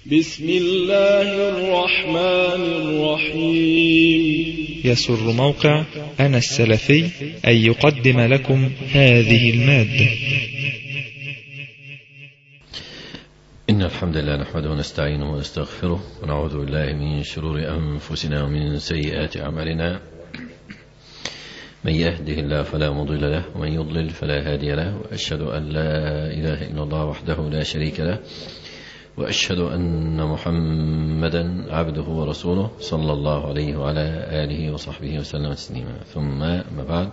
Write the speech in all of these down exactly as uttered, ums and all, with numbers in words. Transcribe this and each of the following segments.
بسم الله الرحمن الرحيم. يسر موقع أنا السلفي أن يقدم لكم هذه المادة. إن الحمد لله نحمده ونستعينه ونستغفره ونعوذ بالله من شرور أنفسنا ومن سيئات أعمالنا. من يهده الله فلا مضل له ومن يضلل فلا هادي له، وأشهد أن لا إله إلا الله وحده لا شريك له، وأشهد أن محمدا عبده ورسوله صلى الله عليه وعلى آله وصحبه وسلم تسليما. ثم ما بعد،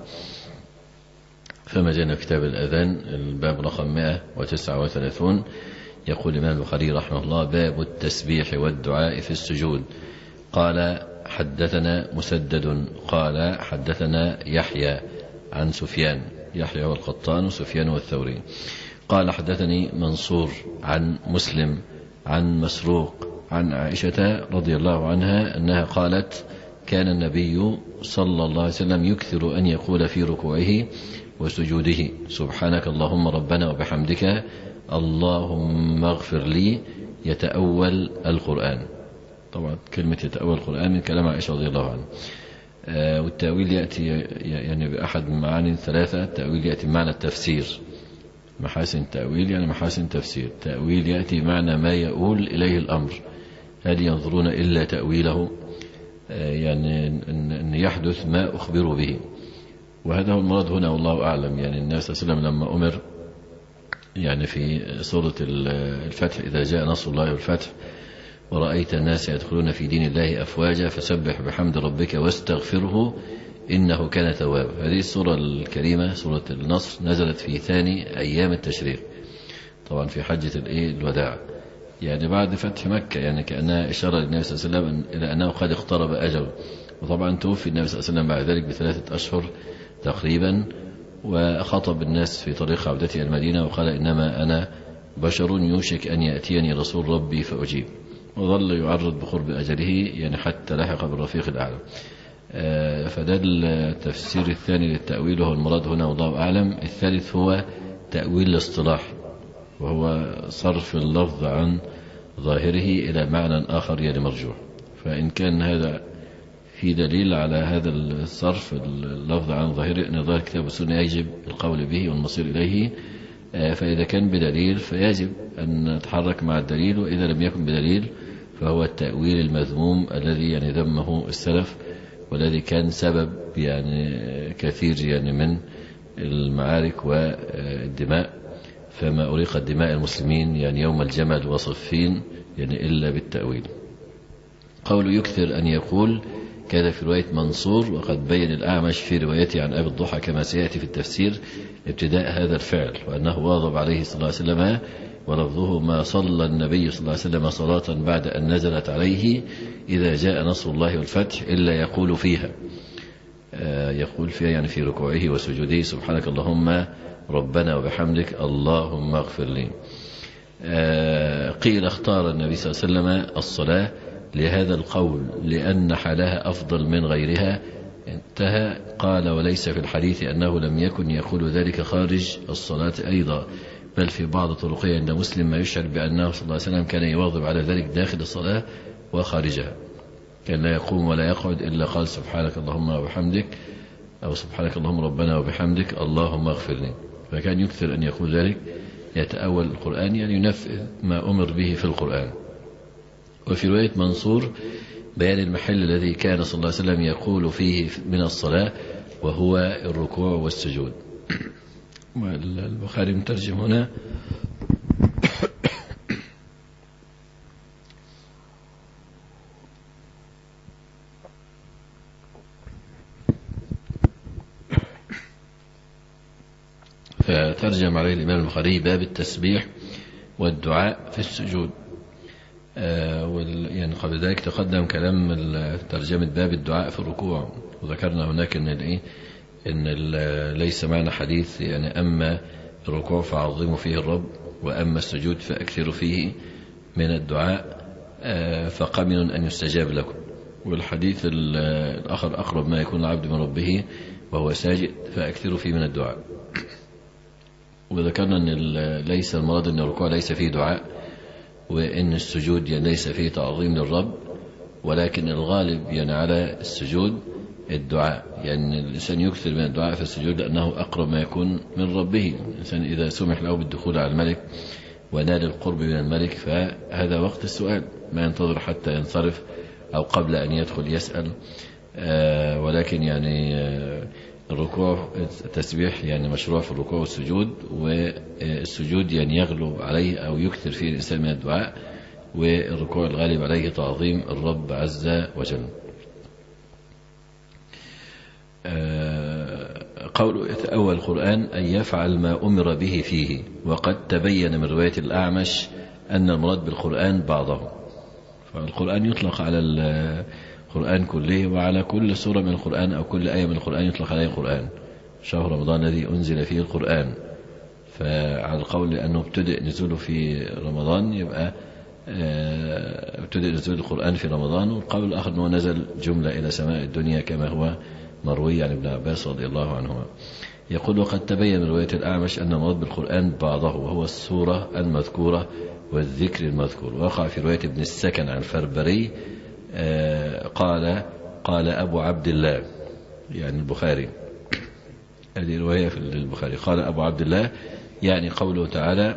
فما جاءنا كتاب الأذان الباب رقم مئة وتسعة وثلاثون. يقول الإمام البخاري رحمه الله: باب التسبيح والدعاء في السجود. قال: حدثنا مسدد قال حدثنا يحيى عن سفيان، يحيى والقطان وسفيان والثوري. قال: حدثني منصور عن مسلم عن مسروق عن عائشة رضي الله عنها أنها قالت: كان النبي صلى الله عليه وسلم يكثر أن يقول في ركوعه وسجوده: سبحانك اللهم ربنا وبحمدك اللهم اغفر لي، يتأول القرآن. طبعا كلمة يتأول القرآن من كلام عائشة رضي الله عنها. آه والتأويل يأتي يعني بأحد المعاني الثلاثة. التأويل يأتي بمعنى التفسير، محاسن التأويل يعني محاسن تفسير. تأويل يأتي معنى ما يؤول إليه الأمر، هل ينظرون إلا تأويله، آه يعني أن يحدث ما أخبروا به، وهذا هو المراد هنا والله أعلم. يعني النبي صلى الله عليه وسلم لما أمر يعني في سورة الفتح: إذا جاء نصر الله والفتح ورأيت الناس يدخلون في دين الله أفواجا فسبح بحمد ربك واستغفره إنه كان توابا. هذه السورة الكريمة سورة النصر نزلت في ثاني أيام التشريق، طبعا في حجة الوداع، يعني بعد فتح مكة، يعني كأنها إشارة للنبي صلى الله عليه وسلم إلى أنه قد اقترب أجله. وطبعا توفي النبي صلى الله عليه وسلم بعد ذلك بثلاثة أشهر تقريبا، وخطب الناس في طريق عودته المدينة وقال: إنما أنا بشر يوشك أن يأتيني رسول ربي فأجيب. وظل يعرض بقرب أجله يعني حتى لحق بالرفيق الأعلى. فده التفسير الثاني للتأويل، وهو المراد هنا والله أعلم. الثالث هو تأويل الاصطلاح، وهو صرف اللفظ عن ظاهره إلى معنى آخر يعني مرجوح. فإن كان هذا في دليل على هذا الصرف اللفظ عن ظاهره أن ظاهر كتاب السنة يجب القول به والمصير إليه، فإذا كان بدليل فيجب أن نتحرك مع الدليل، وإذا لم يكن بدليل فهو التأويل المذموم الذي يعني ذمه السلف، والذي كان سبب يعني كثير يعني من المعارك والدماء. فما أريقت دماء المسلمين يعني يوم الجمل وصفين يعني إلا بالتأويل. قول يكثر أن يقول كذا في رواية منصور، وقد بين الأعمش في روايته عن أبي الضحى كما سيأتي في التفسير ابتداء هذا الفعل، وأنه واظب عليه صلى الله عليه وسلم، ولفظه: ما صلى النبي صلى الله عليه وسلم صلاة بعد أن نزلت عليه إذا جاء نصر الله والفتح إلا يقول فيها، آه يقول فيها يعني في ركوعه وسجوده: سبحانك اللهم ربنا وبحمدك اللهم اغفر لي. آه قيل: اختار النبي صلى الله عليه وسلم الصلاة لهذا القول لأن حالها أفضل من غيرها، انتهى. قال: وليس في الحديث أنه لم يكن يقول ذلك خارج الصلاة أيضا، بل في بعض طرقه عند مسلم ما يشعر بأنه صلى الله عليه وسلم كان يواظب على ذلك داخل الصلاة وخارجها، كان لا يقوم ولا يقعد إلا قال: سبحانك اللهم وبحمدك، أو سبحانك اللهم ربنا وبحمدك اللهم اغفر لي. فكان يكثر أن يقول ذلك، يتأول القرآن يعني ينفذ ما أمر به في القرآن. وفي رواية منصور بيان المحل الذي كان صلى الله عليه وسلم يقول فيه من الصلاة، وهو الركوع والسجود. البخاري مترجم هنا: فترجم عليه الإمام البخاري: باب التسبيح والدعاء في السجود. آه يعني قبل ذلك تقدم كلام ترجمة باب الدعاء في الركوع، وذكرنا هناك ان الايه ان ليس معنى حديث يعني اما الركوع فعظموا فيه الرب، واما السجود فاكثروا فيه من الدعاء آه فقمن ان يستجاب لكم. والحديث الاخر: اقرب ما يكون العبد من ربه وهو ساجد فاكثروا فيه من الدعاء. وذكرنا ان ليس المراد ان الركوع ليس فيه دعاء، وإن السجود يعني ليس فيه تعظيم للرب، ولكن الغالب يعني على السجود الدعاء، يعني الإنسان يكثر من الدعاء في السجود لأنه أقرب ما يكون من ربه. الإنسان إذا سمح له بالدخول على الملك ونال القرب من الملك فهذا وقت السؤال، ما ينتظر حتى ينصرف أو قبل أن يدخل يسأل. آه ولكن يعني آه الركوع التسبيح يعني مشروع في الركوع والسجود، والسجود يعني يغلب عليه أو يكثر فيه الإنسان من الدعاء، والركوع الغالب عليه تعظيم الرب عز وجل. قول يتأول القرآن أن يفعل ما أمر به فيه، وقد تبين من رواية الأعمش أن المراد بالقرآن بعضه. فالقرآن يطلق على القرآن كله وعلى كل سورة من القرآن أو كل آية من القرآن يطلق عليه القرآن. شهر رمضان الذي أنزل فيه القرآن، فعلى القول أنه ابتدأ نزوله في رمضان يبقى ابتدأ نزول القرآن في رمضان، والقول الآخر أنه نزل جملة إلى سماء الدنيا كما هو مروي عن ابن عباس رضي الله عنهما. يقول وقد تبين من رواية الأعمش أن المراد بالقرآن بعضه وهو السورة المذكورة والذكر المذكور. وقع في رواية ابن السكن عن الفربري قال قال أبو عبد الله يعني البخاري، هذه رواية في البخاري، قال أبو عبد الله يعني قوله تعالى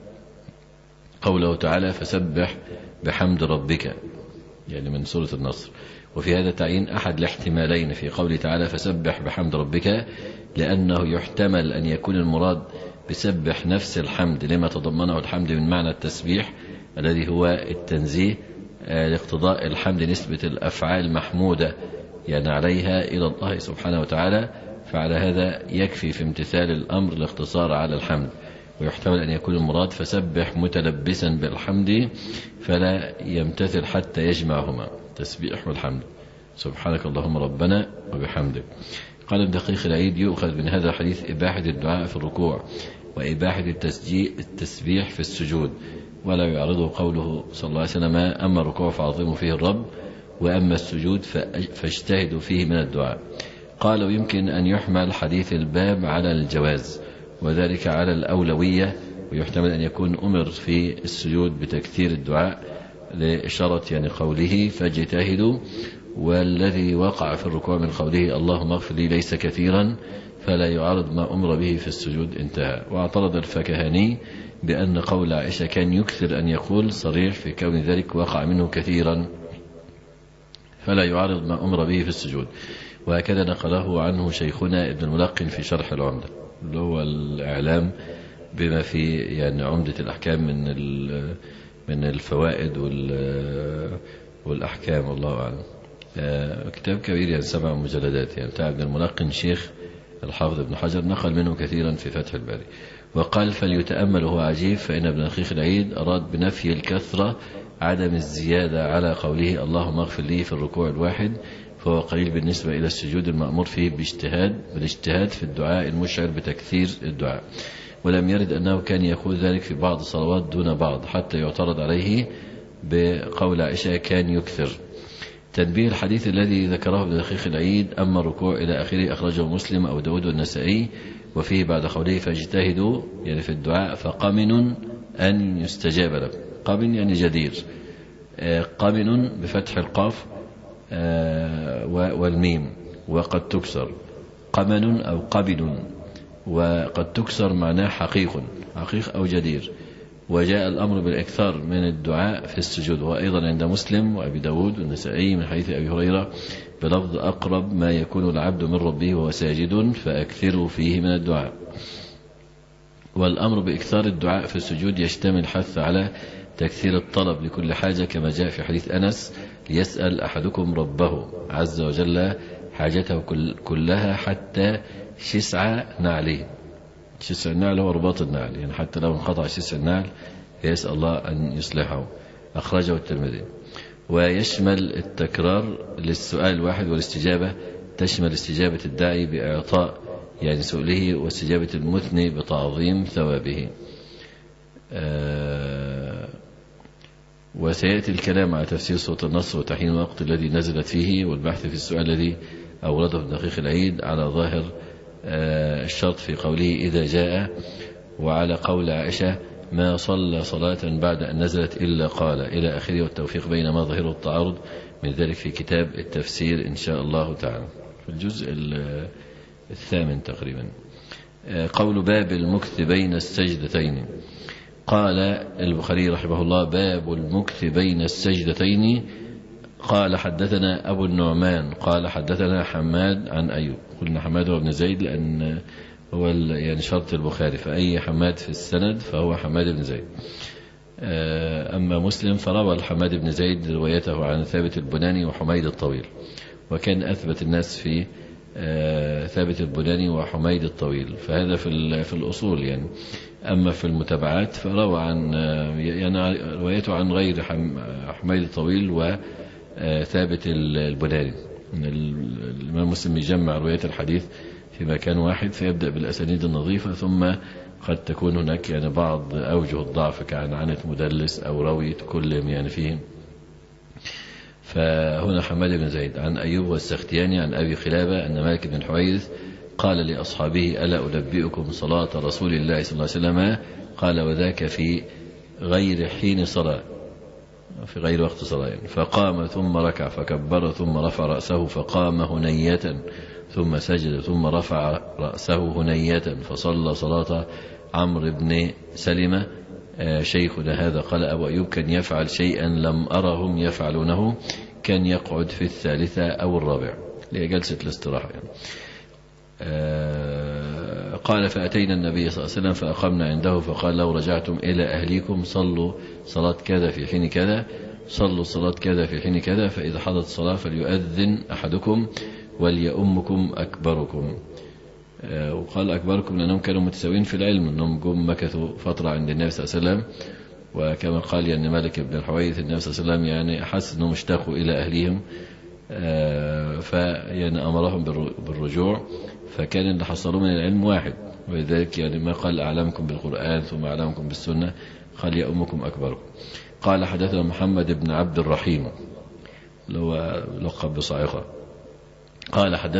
قوله تعالى فسبح بحمد ربك، يعني من سورة النصر. وفي هذا تعيين أحد الاحتمالين في قوله تعالى فسبح بحمد ربك، لأنه يحتمل أن يكون المراد بسبح نفس الحمد لما تضمنه الحمد من معنى التسبيح الذي هو التنزيه لاقتضاء الحمد نسبة الأفعال محمودة يعني عليها إلى الله سبحانه وتعالى، فعلى هذا يكفي في امتثال الأمر الاقتصار على الحمد. ويحتمل أن يكون المراد فسبح متلبسا بالحمد فلا يمتثل حتى يجمعهما تسبيح والحمد، سبحانك اللهم ربنا وبحمدك. قال ابن دقيق العيد يؤخذ من هذا الحديث إباحة الدعاء في الركوع وإباحة التسبيح في السجود، ولا يعرضه قوله صلى الله عليه وسلم أما الركوع فعظموا فيه الرب وأما السجود فاجتهدوا فيه من الدعاء. قال ويمكن أن يحمل حديث الباب على الجواز وذلك على الأولوية، ويحتمل أن يكون أمر في السجود بتكثير الدعاء لإشارة يعني قوله فاجتهدوا، والذي وقع في الركوع من قوله اللهم اغفر لي ليس كثيرا فلا يعارض ما أمر به في السجود انتهى. واعترض الفكهاني بأن قول عائشة كان يكثر أن يقول صريح في كون ذلك وقع منه كثيرا فلا يعارض ما أمر به في السجود، وهكذا نقله عنه شيخنا ابن الملقن في شرح العمدة اللي هو الإعلام بما في يعني عمدة الأحكام من من الفوائد والأحكام والله أعلم. كتاب كبير يعني سبع مجلدات يعني بتاع ابن الملقن شيخ الحافظ ابن حجر نقل منه كثيرا في فتح الباري. وقال فليتأمل هو عجيب، فإن ابن دقيق العيد أراد بنفي الكثرة عدم الزيادة على قوله اللهم اغفر لي في الركوع الواحد، فهو قليل بالنسبة إلى السجود المأمور فيه باجتهاد بالاجتهاد في الدعاء المشعر بتكثير الدعاء. ولم يرد أنه كان يقول ذلك في بعض الصلوات دون بعض حتى يعترض عليه بقول عائشة كان يكثر. تنبيه الحديث الذي ذكره ابن دقيق العيد أما الركوع إلى آخره أخرجه مسلم أو داود والنسائي، وفيه بعد قوله فاجتهدوا يعني في الدعاء فقمن أن يستجاب له. قمن يعني جدير، قمن بفتح القاف والميم وقد تكسر قمن أو قبن، وقد تكسر معناه حقيق حقيق أو جدير. وجاء الأمر بالإكثار من الدعاء في السجود، وأيضا عند مسلم وأبي داود والنسائي من حديث أبي هريرة بلفظ أقرب ما يكون العبد من ربه وهو ساجد فأكثروا فيه من الدعاء. والأمر بإكثار الدعاء في السجود يشتمل حث على تكثير الطلب لكل حاجة كما جاء في حديث أنس ليسأل أحدكم ربه عز وجل حاجته كلها حتى شسع نعله. شسع النعل هو رباط النعل، يعني حتى لو انقطع شسع النعل يسأل الله أن يصلحه. أخرجه الترمذي. ويشمل التكرار للسؤال الواحد والاستجابة، تشمل استجابة الداعي بإعطاء يعني سؤله واستجابة المثني بتعظيم ثوابه. آه وسيأتي الكلام على تفسير سورة النصر وتحيين الوقت الذي نزلت فيه، والبحث في السؤال الذي أورده ابن دقيق العيد على ظاهر آه الشرط في قوله إذا جاء، وعلى قول عائشة ما صلى صلاة بعد أن نزلت إلا قال إلى آخره، والتوفيق بين ما ظهره التعارض من ذلك في كتاب التفسير إن شاء الله تعالى في الجزء الثامن تقريبا. قول باب المكث بين السجدتين. قال البخاري رحمه الله باب المكث بين السجدتين. قال حدثنا أبو النعمان قال حدثنا حماد عن أيوب. قلنا حماد بن زيد لأن هو يعني شرط البخاري، فأي حماد في السند فهو حماد بن زيد. أما مسلم فروى الحماد بن زيد روايته عن ثابت البناني وحميد الطويل، وكان أثبت الناس في ثابت البناني وحميد الطويل، فهذا في في الأصول يعني. أما في المتابعات فروى عن يعني روايته عن غير حميد الطويل وثابت البناني. الإمام مسلم يجمع رواية الحديث في مكان واحد، فيبدأ بالأسانيد النظيفة، ثم قد تكون هناك يعني بعض أوجه الضعف كعنعنة مدلس أو راوي كلهم يعني فيهم. فهنا حماد بن زيد عن أيوب والسختياني عن أبي خلابة أن مالك بن الحويرث قال لأصحابه ألا أنبئكم صلاة رسول الله صلى الله عليه وسلم؟ قال وذاك في غير حين صلاة، في غير وقت صلاة يعني. فقام ثم ركع فكبر ثم رفع رأسه فقام هنية ثم سجد ثم رفع رأسه هنية فصلى صلاة عمرو بن سلمة. شيخنا هذا قال أبو أيوب كان يفعل شيئا لم أرهم يفعلونه، كان يقعد في الثالثة أو الرابع لجلسة الاستراحة يعني. قال فأتينا النبي صلى الله عليه وسلم فأقمنا عنده فقال لو رجعتم إلى أهليكم صلوا صلاة كذا في حين كذا، صلوا صلاة كذا في حين كذا، فإذا حضرت الصلاة فليؤذن أحدكم وليؤمكم أكبركم. وقال أكبركم لأنهم كانوا متساوين في العلم، أنهم جم مكثوا فترة عند النبي صلى الله عليه وسلم. وكما قال يعني مالك بن الحويرث النبي صلى الله عليه وسلم يعني أحس أنهم اشتاقوا إلى أهليهم، فيعني أمرهم بالرجوع، فكان اللي حصلوا من العلم واحد. ولذلك يعني ما قال أعلمكم بالقرآن ثم أعلمكم بالسنة، قال يا أمكم أكبركم. قال حدثنا محمد بن عبد الرحيم اللي هو لقب بصاعقة قال حدثنا